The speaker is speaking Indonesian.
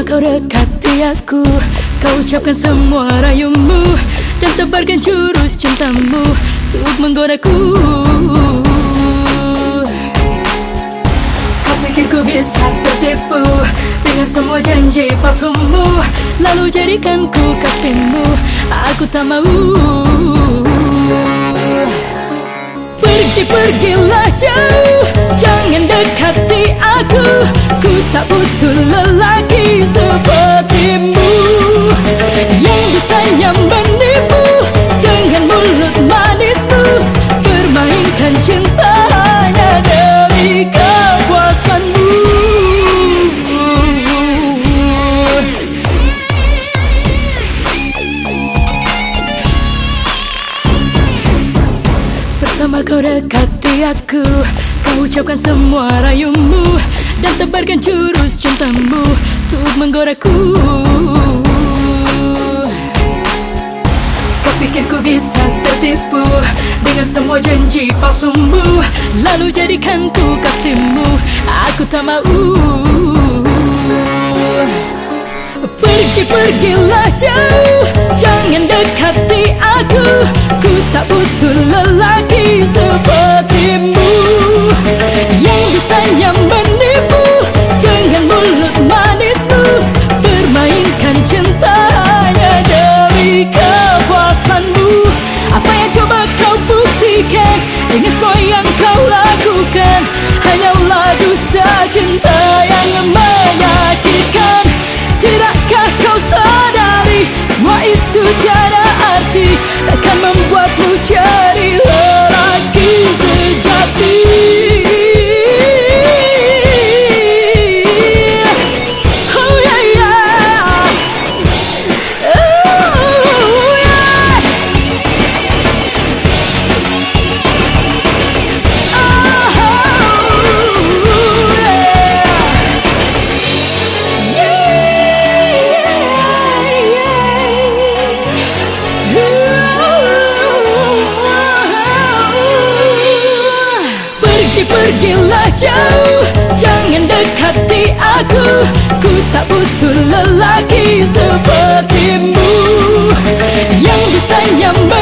Pertama kau dekati aku, kau ucapkan semua rayumu dan tebarkan jurus cintamu untuk menggodaku. Kau pikir ku bisa tertipu dengan semua janji palsumu, lalu jadikan ku kasihmu. Aku tak mau. Pergilah jauh, jangan dekati aku. Ku tak butuh lelaki sepertimu yang bisanya menipu dengan mulut manismu, permainkan cintanya demi kepuasanmu. Pertama kau dekati aku, kau ucapkan semua rayumu dan tebarkan jurus cintamu untuk menggodaku. Kau pikir ku bisa tertipu dengan semua janji palsumu, lalu jadikan ku kasihmu. Aku tak mau. Pergilah jauh, jangan dekati aku. Ku tak butuh lelaki sepertimu yang bisanya menipu dengan mulut manismu, permainkan cintanya demi kepuasanmu. Apa yang coba kau buktikan dengan semua yang kau lakukan? Hanyalah dusta cinta yang menyakitkan. Tidakkah kau sadari semua itu tiada arti, takkan membuatmu cari lelaki sejati. Oh yeah, yeah. Oh yeah. Pergilah jauh, jangan dekati aku. Ku tak butuh lelaki sepertimu yang bisanya